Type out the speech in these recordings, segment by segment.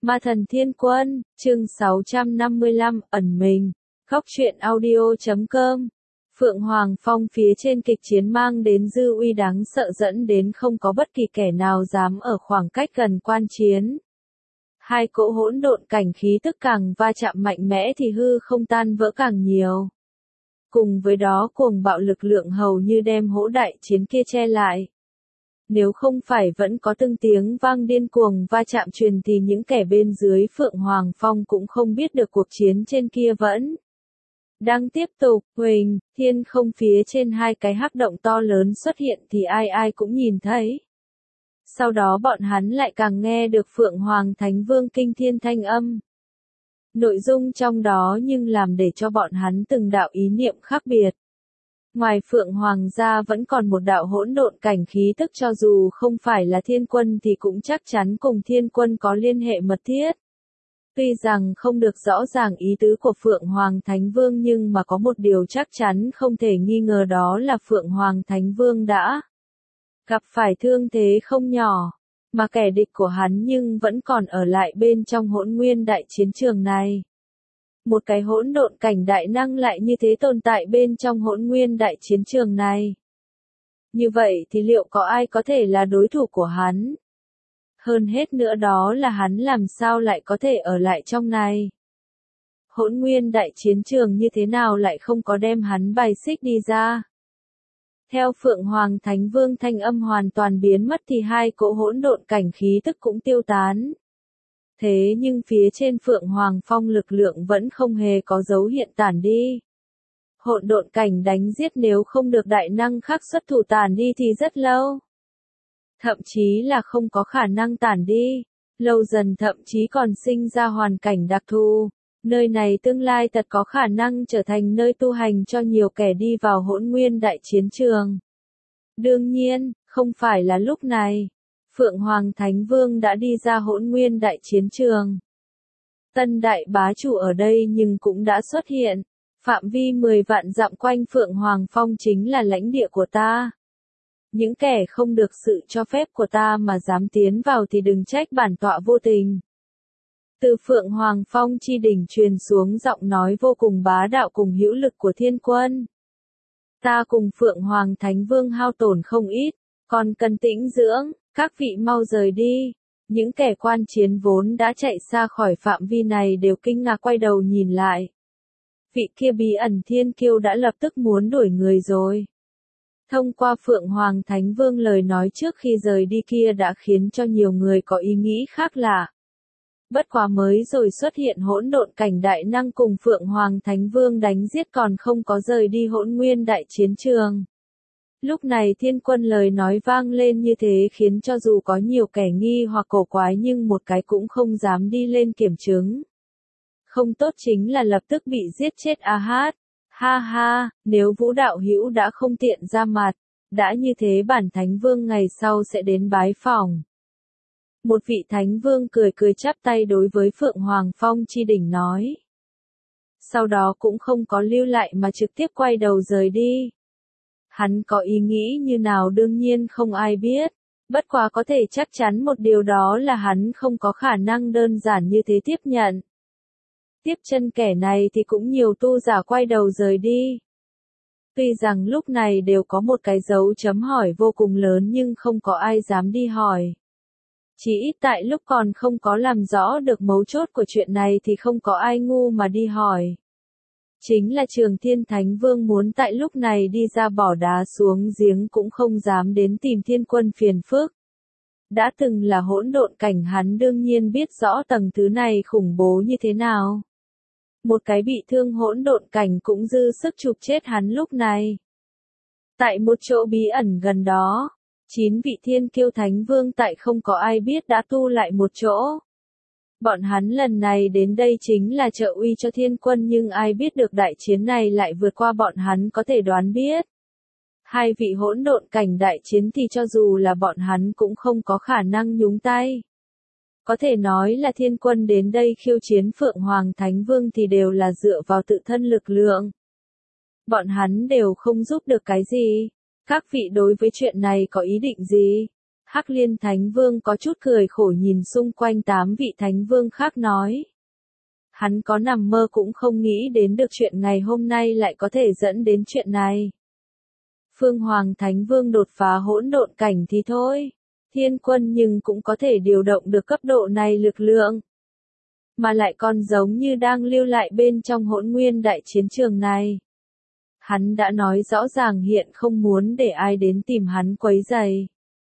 Ma thần thiên quân, chương 655, ẩn mình. Góc truyện audio.com. Phượng Hoàng Phong phía trên kịch chiến mang đến dư uy đáng sợ dẫn đến không có bất kỳ kẻ nào dám ở khoảng cách gần quan chiến. Hai cỗ hỗn độn cảnh khí tức càng va chạm mạnh mẽ thì hư không tan vỡ càng nhiều. Cùng với đó cuồng bạo lực lượng hầu như đem hỗn đại chiến kia che lại. Nếu không phải vẫn có từng tiếng vang điên cuồng va chạm truyền thì những kẻ bên dưới Phượng Hoàng Phong cũng không biết được cuộc chiến trên kia vẫn đang tiếp tục. Huỳnh, thiên không phía trên hai cái hắc động to lớn xuất hiện thì ai ai cũng nhìn thấy. Sau đó bọn hắn lại càng nghe được Phượng Hoàng Thánh Vương kinh thiên thanh âm. Nội dung trong đó nhưng làm để cho bọn hắn từng đạo ý niệm khác biệt. Ngoài Phượng Hoàng ra vẫn còn một đạo hỗn độn cảnh khí tức cho dù không phải là thiên quân thì cũng chắc chắn cùng thiên quân có liên hệ mật thiết. Tuy rằng không được rõ ràng ý tứ của Phượng Hoàng Thánh Vương nhưng mà có một điều chắc chắn không thể nghi ngờ đó là Phượng Hoàng Thánh Vương đã gặp phải thương thế không nhỏ, mà kẻ địch của hắn nhưng vẫn còn ở lại bên trong hỗn nguyên đại chiến trường này. Một cái hỗn độn cảnh đại năng lại như thế tồn tại bên trong hỗn nguyên đại chiến trường này. Như vậy thì liệu có ai có thể là đối thủ của hắn? Hơn hết nữa đó là hắn làm sao lại có thể ở lại trong này? Hỗn nguyên đại chiến trường như thế nào lại không có đem hắn bài xích đi ra? Theo Phượng Hoàng Thánh Vương thanh âm hoàn toàn biến mất thì hai cỗ hỗn độn cảnh khí tức cũng tiêu tán. Thế nhưng phía trên Phượng Hoàng Phong lực lượng vẫn không hề có dấu hiện tản đi. Hỗn độn cảnh đánh giết nếu không được đại năng khác xuất thủ tản đi thì rất lâu. Thậm chí là không có khả năng tản đi. Lâu dần thậm chí còn sinh ra hoàn cảnh đặc thù. Nơi này tương lai thật có khả năng trở thành nơi tu hành cho nhiều kẻ đi vào hỗn nguyên đại chiến trường. Đương nhiên, không phải là lúc này. Phượng Hoàng Thánh Vương đã đi ra hỗn nguyên đại chiến trường. Tân đại bá chủ ở đây nhưng cũng đã xuất hiện. Phạm vi 10 vạn dặm quanh Phượng Hoàng Phong chính là lãnh địa của ta. Những kẻ không được sự cho phép của ta mà dám tiến vào thì đừng trách bản tọa vô tình. Từ Phượng Hoàng Phong chi đỉnh truyền xuống giọng nói vô cùng bá đạo cùng hữu lực của thiên quân. Ta cùng Phượng Hoàng Thánh Vương hao tổn không ít, còn cần tĩnh dưỡng, các vị mau rời đi. Những kẻ quan chiến vốn đã chạy xa khỏi phạm vi này đều kinh ngạc quay đầu nhìn lại. Vị kia bí ẩn thiên kiêu đã lập tức muốn đuổi người rồi. Thông qua Phượng Hoàng Thánh Vương lời nói trước khi rời đi kia đã khiến cho nhiều người có ý nghĩ khác lạ. Bất quá mới rồi xuất hiện hỗn độn cảnh đại năng cùng Phượng Hoàng Thánh Vương đánh giết còn không có rời đi hỗn nguyên đại chiến trường. Lúc này thiên quân lời nói vang lên như thế khiến cho dù có nhiều kẻ nghi hoặc cổ quái nhưng một cái cũng không dám đi lên kiểm chứng. Không tốt chính là lập tức bị giết chết a hát. Ha ha, nếu Vũ đạo hữu đã không tiện ra mặt, đã như thế bản Thánh Vương ngày sau sẽ đến bái phỏng. Một vị Thánh Vương cười cười chắp tay đối với Phượng Hoàng Phong chi đỉnh nói. Sau đó cũng không có lưu lại mà trực tiếp quay đầu rời đi. Hắn có ý nghĩ như nào đương nhiên không ai biết, bất quá có thể chắc chắn một điều đó là hắn không có khả năng đơn giản như thế tiếp nhận. Tiếp chân kẻ này thì cũng nhiều tu giả quay đầu rời đi. Tuy rằng lúc này đều có một cái dấu chấm hỏi vô cùng lớn nhưng không có ai dám đi hỏi. Chỉ ít tại lúc còn không có làm rõ được mấu chốt của chuyện này thì không có ai ngu mà đi hỏi. Chính là Trường Thiên Thánh Vương muốn tại lúc này đi ra bỏ đá xuống giếng cũng không dám đến tìm thiên quân phiền phức. Đã từng là hỗn độn cảnh hắn đương nhiên biết rõ tầng thứ này khủng bố như thế nào. Một cái bị thương hỗn độn cảnh cũng dư sức chụp chết hắn lúc này. Tại một chỗ bí ẩn gần đó, 9 vị thiên kiêu thánh vương tại không có ai biết đã tu lại một chỗ. Bọn hắn lần này đến đây chính là trợ uy cho thiên quân nhưng ai biết được đại chiến này lại vượt qua bọn hắn có thể đoán biết. Hai vị hỗn độn cảnh đại chiến thì cho dù là bọn hắn cũng không có khả năng nhúng tay. Có thể nói là thiên quân đến đây khiêu chiến Phượng Hoàng Thánh Vương thì đều là dựa vào tự thân lực lượng. Bọn hắn đều không giúp được cái gì. Các vị đối với chuyện này có ý định gì? Hắc Liên Thánh Vương có chút cười khổ nhìn xung quanh 8 vị Thánh Vương khác nói. Hắn có nằm mơ cũng không nghĩ đến được chuyện ngày hôm nay lại có thể dẫn đến chuyện này. Phương Hoàng Thánh Vương đột phá hỗn độn cảnh thì thôi. Thiên Quân nhưng cũng có thể điều động được cấp độ này lực lượng. Mà lại còn giống như đang lưu lại bên trong hỗn nguyên đại chiến trường này. Hắn đã nói rõ ràng hiện không muốn để ai đến tìm hắn quấy rầy.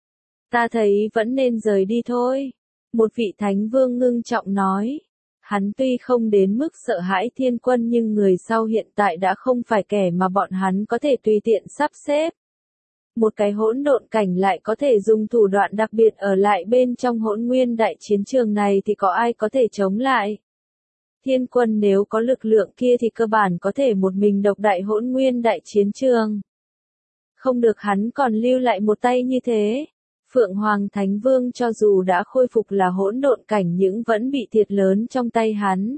Ta thấy vẫn nên rời đi thôi. Một vị Thánh Vương ngưng trọng nói. Hắn tuy không đến mức sợ hãi Thiên Quân nhưng người sau hiện tại đã không phải kẻ mà bọn hắn có thể tùy tiện sắp xếp. Một cái hỗn độn cảnh lại có thể dùng thủ đoạn đặc biệt ở lại bên trong hỗn nguyên đại chiến trường này thì có ai có thể chống lại. Thiên Quân nếu có lực lượng kia thì cơ bản có thể một mình độc đại hỗn nguyên đại chiến trường. Không được hắn còn lưu lại một tay như thế. Phượng Hoàng Thánh Vương cho dù đã khôi phục là hỗn độn cảnh nhưng vẫn bị thiệt lớn trong tay hắn.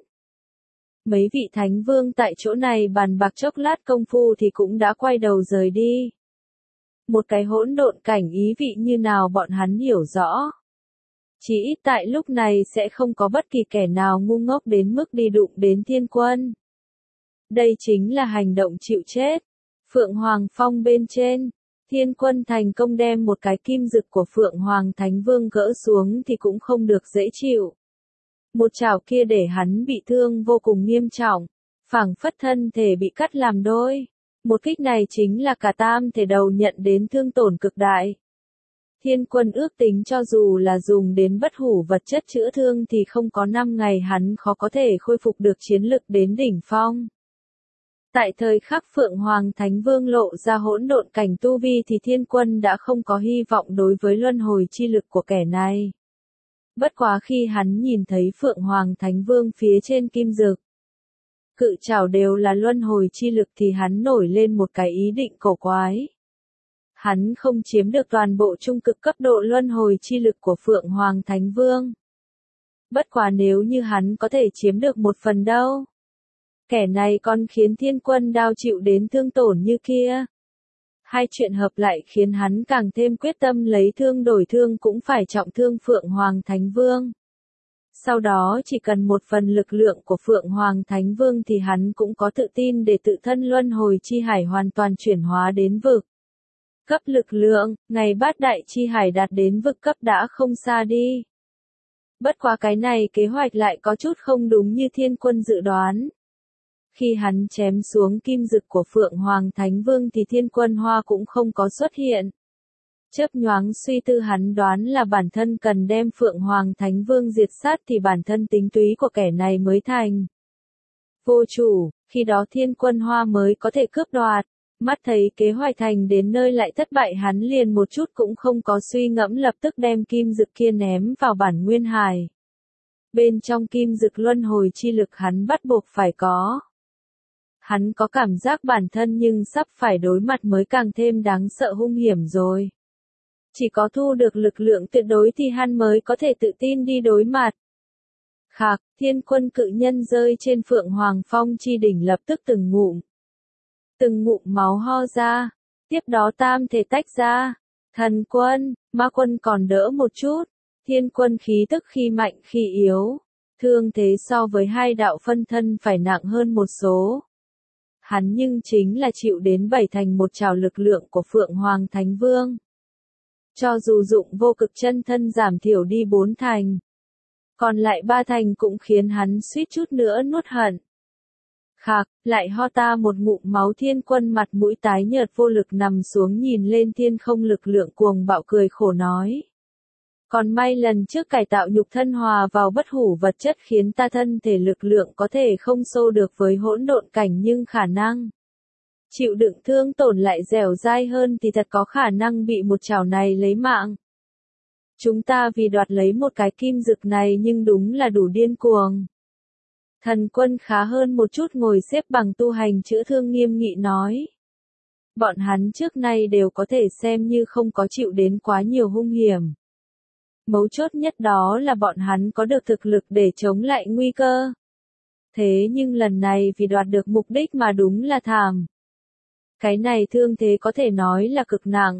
Mấy vị Thánh Vương tại chỗ này bàn bạc chốc lát công phu thì cũng đã quay đầu rời đi. Một cái hỗn độn cảnh ý vị như nào bọn hắn hiểu rõ. Chỉ ít tại lúc này sẽ không có bất kỳ kẻ nào ngu ngốc đến mức đi đụng đến Thiên Quân. Đây chính là hành động chịu chết. Phượng Hoàng Phong bên trên. Thiên Quân thành công đem một cái kim dực của Phượng Hoàng Thánh Vương gỡ xuống thì cũng không được dễ chịu. Một chảo kia để hắn bị thương vô cùng nghiêm trọng, phảng phất thân thể bị cắt làm đôi. Một kích này chính là cả tam thể đầu nhận đến thương tổn cực đại. Thiên Quân ước tính cho dù là dùng đến bất hủ vật chất chữa thương thì không có 5 ngày hắn khó có thể khôi phục được chiến lực đến đỉnh phong. Tại thời khắc Phượng Hoàng Thánh Vương lộ ra hỗn độn cảnh tu vi thì Thiên Quân đã không có hy vọng đối với luân hồi chi lực của kẻ này. Bất quá khi hắn nhìn thấy Phượng Hoàng Thánh Vương phía trên kim dực, cự trảo đều là luân hồi chi lực thì hắn nổi lên một cái ý định cổ quái. Hắn không chiếm được toàn bộ trung cực cấp độ luân hồi chi lực của Phượng Hoàng Thánh Vương. Bất quá nếu như hắn có thể chiếm được một phần đâu. Kẻ này còn khiến Thiên Quân đao chịu đến thương tổn như kia. Hai chuyện hợp lại khiến hắn càng thêm quyết tâm lấy thương đổi thương cũng phải trọng thương Phượng Hoàng Thánh Vương. Sau đó chỉ cần một phần lực lượng của Phượng Hoàng Thánh Vương thì hắn cũng có tự tin để tự thân luân hồi chi hải hoàn toàn chuyển hóa đến vực. Cấp lực lượng, ngày bát đại chi hải đạt đến vực cấp đã không xa đi. Bất quá cái này kế hoạch lại có chút không đúng như Thiên Quân dự đoán. Khi hắn chém xuống kim dực của Phượng Hoàng Thánh Vương thì Thiên Quân Hoa cũng không có xuất hiện. Chớp nhoáng suy tư hắn đoán là bản thân cần đem Phượng Hoàng Thánh Vương diệt sát thì bản thân tính túy của kẻ này mới thành. Vô chủ, khi đó Thiên Quân Hoa mới có thể cướp đoạt. Mắt thấy kế hoạch thành đến nơi lại thất bại hắn liền một chút cũng không có suy ngẫm lập tức đem kim dực kia ném vào bản nguyên hải. Bên trong kim dực luân hồi chi lực hắn bắt buộc phải có. Hắn có cảm giác bản thân nhưng sắp phải đối mặt mới càng thêm đáng sợ hung hiểm rồi. Chỉ có thu được lực lượng tuyệt đối thì hắn mới có thể tự tin đi đối mặt. Khạc, Thiên Quân cự nhân rơi trên Phượng Hoàng Phong chi đỉnh lập tức từng ngụm máu ho ra. Tiếp đó tam thể tách ra. Thần quân, ma quân còn đỡ một chút. Thiên Quân khí tức khi mạnh khi yếu. Thương thế so với hai đạo phân thân phải nặng hơn một số. Hắn nhưng chính là chịu đến 7 thành một trảo lực lượng của Phượng Hoàng Thánh Vương. Cho dù dụng vô cực chân thân giảm thiểu đi 4 thành. Còn lại 3 thành cũng khiến hắn suýt chút nữa nuốt hận. Khạc, lại ho ta một ngụm máu. Thiên Quân mặt mũi tái nhợt vô lực nằm xuống nhìn lên thiên không lực lượng cuồng bạo cười khổ nói. Còn may lần trước cải tạo nhục thân hòa vào bất hủ vật chất khiến ta thân thể lực lượng có thể không xô được với hỗn độn cảnh nhưng khả năng chịu đựng thương tổn lại dẻo dai hơn thì thật có khả năng bị một chảo này lấy mạng. Chúng ta vì đoạt lấy một cái kim dực này nhưng đúng là đủ điên cuồng. Thần Quân khá hơn một chút ngồi xếp bằng tu hành chữa thương nghiêm nghị nói. Bọn hắn trước nay đều có thể xem như không có chịu đến quá nhiều hung hiểm. Mấu chốt nhất đó là bọn hắn có được thực lực để chống lại nguy cơ. Thế nhưng lần này vì đoạt được mục đích mà đúng là thảm. Cái này thương thế có thể nói là cực nặng.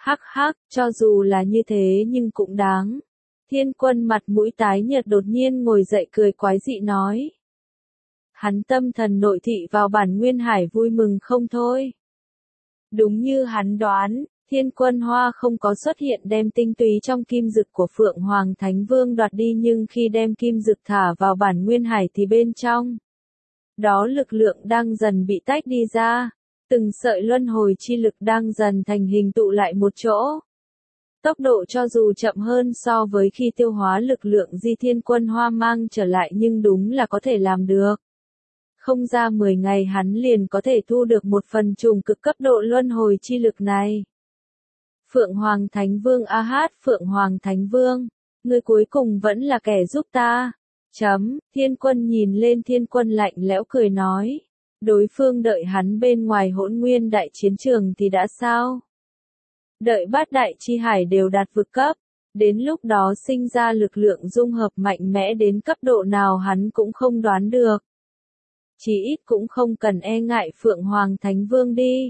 Hắc hắc, cho dù là như thế nhưng cũng đáng. Thiên Quân mặt mũi tái nhợt đột nhiên ngồi dậy cười quái dị nói. Hắn tâm thần nội thị vào bản nguyên hải vui mừng không thôi. Đúng như hắn đoán, Thiên Quân Hoa không có xuất hiện đem tinh túy trong kim dực của Phượng Hoàng Thánh Vương đoạt đi, nhưng khi đem kim dực thả vào bản nguyên hải thì bên trong đó lực lượng đang dần bị tách đi ra, từng sợi luân hồi chi lực đang dần thành hình tụ lại một chỗ. Tốc độ cho dù chậm hơn so với khi tiêu hóa lực lượng di Thiên Quân Hoa mang trở lại nhưng đúng là có thể làm được. Không ra 10 ngày hắn liền có thể thu được một phần trùng cực cấp độ luân hồi chi lực này. Phượng Hoàng Thánh Vương Phượng Hoàng Thánh Vương, ngươi cuối cùng vẫn là kẻ giúp ta. Thiên Quân nhìn lên Thiên Quân lạnh lẽo cười nói. Đối phương đợi hắn bên ngoài Hỗn Nguyên đại chiến trường thì đã sao? Đợi bát đại chi hải đều đạt vực cấp, đến lúc đó sinh ra lực lượng dung hợp mạnh mẽ đến cấp độ nào hắn cũng không đoán được. Chỉ ít cũng không cần e ngại Phượng Hoàng Thánh Vương đi.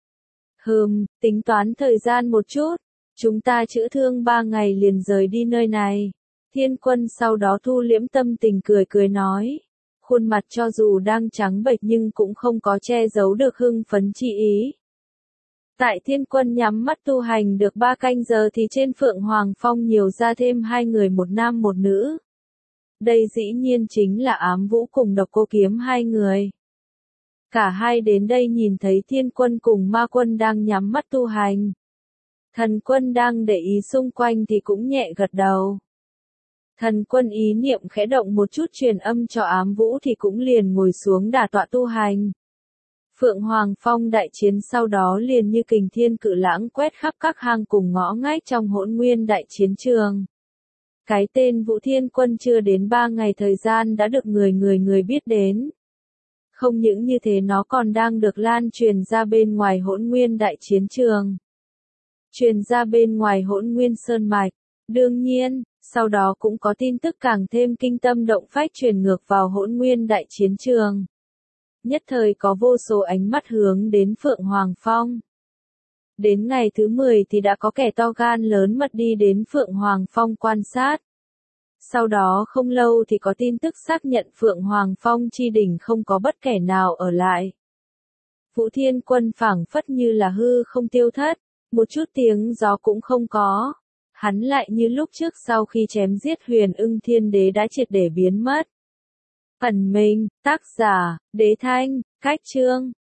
Tính toán thời gian một chút, chúng ta chữa thương 3 ngày liền rời đi nơi này. Thiên Quân sau đó thu liễm tâm tình cười cười nói. Khuôn mặt cho dù đang trắng bệch nhưng cũng không có che giấu được hưng phấn chi ý. Tại Thiên Quân nhắm mắt tu hành được 3 canh giờ thì trên Phượng Hoàng Phong nhiều ra thêm 2 người, một nam một nữ. Đây dĩ nhiên chính là Ám Vũ cùng Độc Cô Kiếm 2 người. Cả hai đến đây nhìn thấy Thiên Quân cùng Ma Quân đang nhắm mắt tu hành. Thần Quân đang để ý xung quanh thì cũng nhẹ gật đầu. Thần Quân ý niệm khẽ động một chút truyền âm cho Ám Vũ thì cũng liền ngồi xuống đả tọa tu hành. Phượng Hoàng Phong đại chiến sau đó liền như kình thiên cự lãng quét khắp các hang cùng ngõ ngách trong Hỗn Nguyên đại chiến trường. Cái tên Vũ Thiên Quân chưa đến 3 ngày thời gian đã được người biết đến. Không những như thế nó còn đang được lan truyền ra bên ngoài Hỗn Nguyên đại chiến trường. Truyền ra bên ngoài Hỗn Nguyên Sơn Mạch. Đương nhiên, sau đó cũng có tin tức càng thêm kinh tâm động phách truyền ngược vào Hỗn Nguyên đại chiến trường. Nhất thời có vô số ánh mắt hướng đến Phượng Hoàng Phong. Đến ngày thứ 10 thì đã có kẻ to gan lớn mật đi đến Phượng Hoàng Phong quan sát. Sau đó không lâu thì có tin tức xác nhận Phượng Hoàng Phong chi đỉnh không có bất kể nào ở lại. Vũ Thiên Quân phảng phất như là hư không tiêu thất, một chút tiếng gió cũng không có. Hắn lại như lúc trước sau khi chém giết Huyền Ưng Thiên Đế đã triệt để biến mất. Ẩn mình, tác giả, Đế Thanh, cách chương.